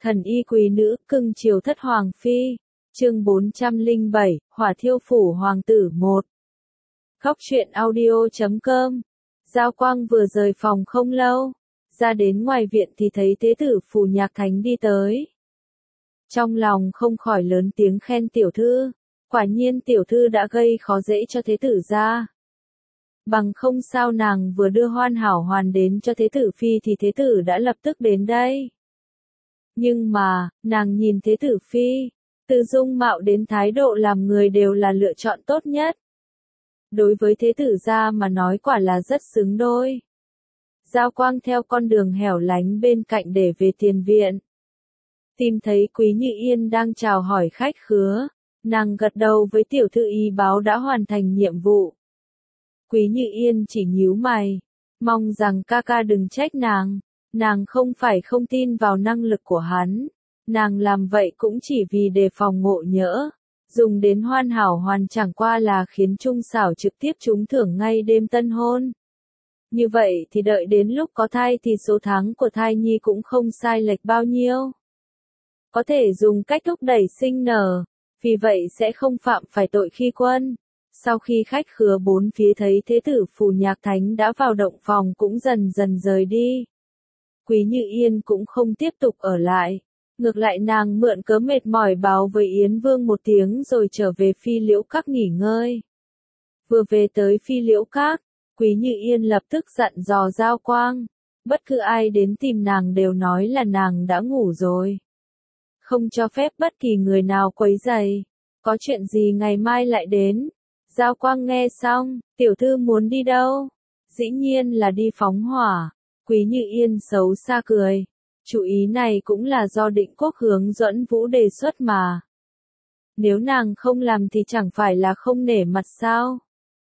Thần y quý nữ, cưng chiều thất hoàng phi. Chương 407, Hỏa thiêu phủ hoàng tử 1. Khóc chuyện audio.com. Giao Quang vừa rời phòng không lâu, ra đến ngoài viện thì thấy Thế tử Phủ Nhạc Thánh đi tới. Trong lòng không khỏi lớn tiếng khen tiểu thư, quả nhiên tiểu thư đã gây khó dễ cho Thế tử gia. Bằng không sao nàng vừa đưa Hoan Hảo Hoàn đến cho Thế tử phi thì Thế tử đã lập tức đến đây. Nhưng mà, nàng nhìn Thế tử phi, từ dung mạo đến thái độ làm người đều là lựa chọn tốt nhất. Đối với Thế tử gia mà nói quả là rất xứng đôi. Giao Quang theo con đường hẻo lánh bên cạnh để về tiền viện. Tìm thấy Quý Như Yên đang chào hỏi khách khứa, nàng gật đầu với tiểu thư y báo đã hoàn thành nhiệm vụ. Quý Như Yên chỉ nhíu mày, mong rằng ca ca đừng trách nàng không phải không tin vào năng lực của hắn, nàng làm vậy cũng chỉ vì đề phòng ngộ nhỡ, dùng đến Hoan Hảo Hoàn chẳng qua là khiến Trung Xảo trực tiếp trúng thưởng ngay đêm tân hôn. Như vậy thì đợi đến lúc có thai thì số tháng của thai nhi cũng không sai lệch bao nhiêu. Có thể dùng cách thúc đẩy sinh nở, vì vậy sẽ không phạm phải tội khi quân. Sau khi khách khứa bốn phía thấy Thế tử Phủ Nhạc Thánh đã vào động phòng cũng dần dần rời đi. Quý Như Yên cũng không tiếp tục ở lại, ngược lại nàng mượn cớ mệt mỏi báo với Yến Vương một tiếng rồi trở về Phi Liễu Các nghỉ ngơi. Vừa về tới Phi Liễu Các, Quý Như Yên lập tức dặn dò Giao Quang, bất cứ ai đến tìm nàng đều nói là nàng đã ngủ rồi. Không cho phép bất kỳ người nào quấy rầy, có chuyện gì ngày mai lại đến. Giao Quang nghe xong, tiểu thư muốn đi đâu? Dĩ nhiên là đi phóng hỏa. Quý Như Yên xấu xa cười. Chủ ý này cũng là do Định Quốc hướng Duẫn Vũ đề xuất mà. Nếu nàng không làm thì chẳng phải là không nể mặt sao?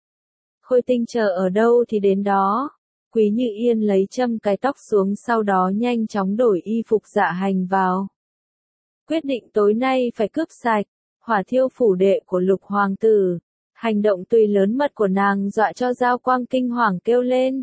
Khôi Tinh chờ ở đâu thì đến đó. Quý Như Yên lấy châm cái tóc xuống sau đó nhanh chóng đổi y phục dạ hành vào. Quyết định tối nay phải cướp sạch, hỏa thiêu phủ đệ của Lục hoàng tử. Hành động tùy lớn mật của nàng dọa cho Giao Quang kinh hoàng kêu lên.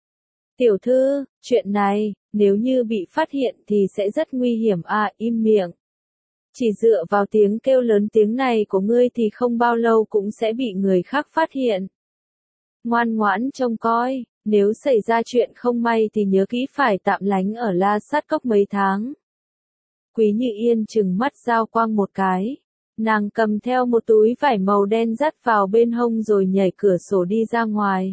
Tiểu thư, chuyện này, nếu như bị phát hiện thì sẽ rất nguy hiểm à, im miệng. Chỉ dựa vào tiếng kêu lớn tiếng này của ngươi thì không bao lâu cũng sẽ bị người khác phát hiện. Ngoan ngoãn trông coi, nếu xảy ra chuyện không may thì nhớ kỹ phải tạm lánh ở La Sát Cốc mấy tháng. Quý Như Yên trừng mắt Giao Quang một cái. Nàng cầm theo một túi vải màu đen dắt vào bên hông rồi nhảy cửa sổ đi ra ngoài.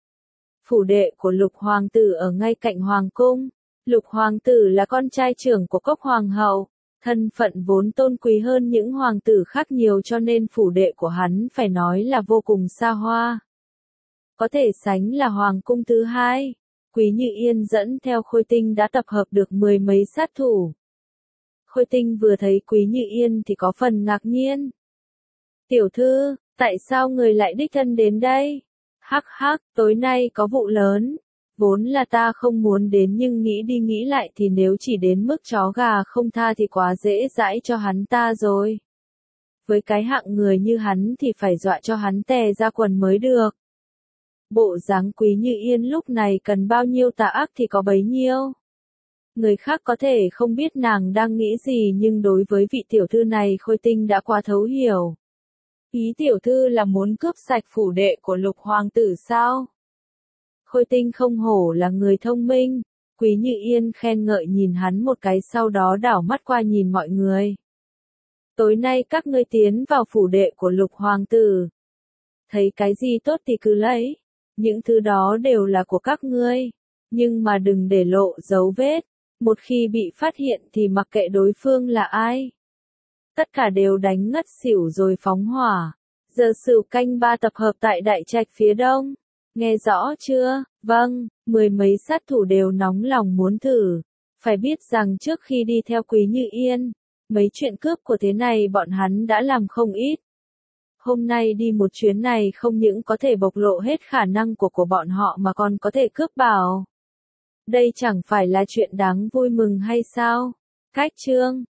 Phủ đệ của Lục hoàng tử ở ngay cạnh hoàng cung. Lục hoàng tử là con trai trưởng của Cốc hoàng hậu, thân phận vốn tôn quý hơn những hoàng tử khác nhiều cho nên phủ đệ của hắn phải nói là vô cùng xa hoa. Có thể sánh là hoàng cung thứ hai. Quý Như Yên dẫn theo Khôi Tinh đã tập hợp được 10 mấy sát thủ. Khôi Tinh vừa thấy Quý Như Yên thì có phần ngạc nhiên. Tiểu thư, tại sao người lại đích thân đến đây? Hắc hắc, tối nay có vụ lớn. Vốn là ta không muốn đến nhưng nghĩ đi nghĩ lại thì nếu chỉ đến mức chó gà không tha thì quá dễ dãi cho hắn ta rồi. Với cái hạng người như hắn thì phải dọa cho hắn tè ra quần mới được. Bộ dáng Quý Như Yên lúc này cần bao nhiêu tà ác thì có bấy nhiêu. Người khác có thể không biết nàng đang nghĩ gì nhưng đối với vị tiểu thư này Khôi Tinh đã quá thấu hiểu. Ý tiểu thư là muốn cướp sạch phủ đệ của Lục hoàng tử sao? Khôi Tinh không hổ là người thông minh. Quý Như Yên khen ngợi nhìn hắn một cái sau đó đảo mắt qua nhìn mọi người. Tối nay các ngươi tiến vào phủ đệ của Lục hoàng tử. Thấy cái gì tốt thì cứ lấy. Những thứ đó đều là của các ngươi. Nhưng mà đừng để lộ dấu vết. Một khi bị phát hiện thì mặc kệ đối phương là ai. Tất cả đều đánh ngất xỉu rồi phóng hỏa. Giờ Sửu canh 3 tập hợp tại Đại Trạch phía đông. Nghe rõ chưa? Vâng, 10 mấy sát thủ đều nóng lòng muốn thử. Phải biết rằng trước khi đi theo Quý Như Yên, mấy chuyện cướp của thế này bọn hắn đã làm không ít. Hôm nay đi một chuyến này không những có thể bộc lộ hết khả năng của bọn họ mà còn có thể cướp bảo. Đây chẳng phải là chuyện đáng vui mừng hay sao? Cách chương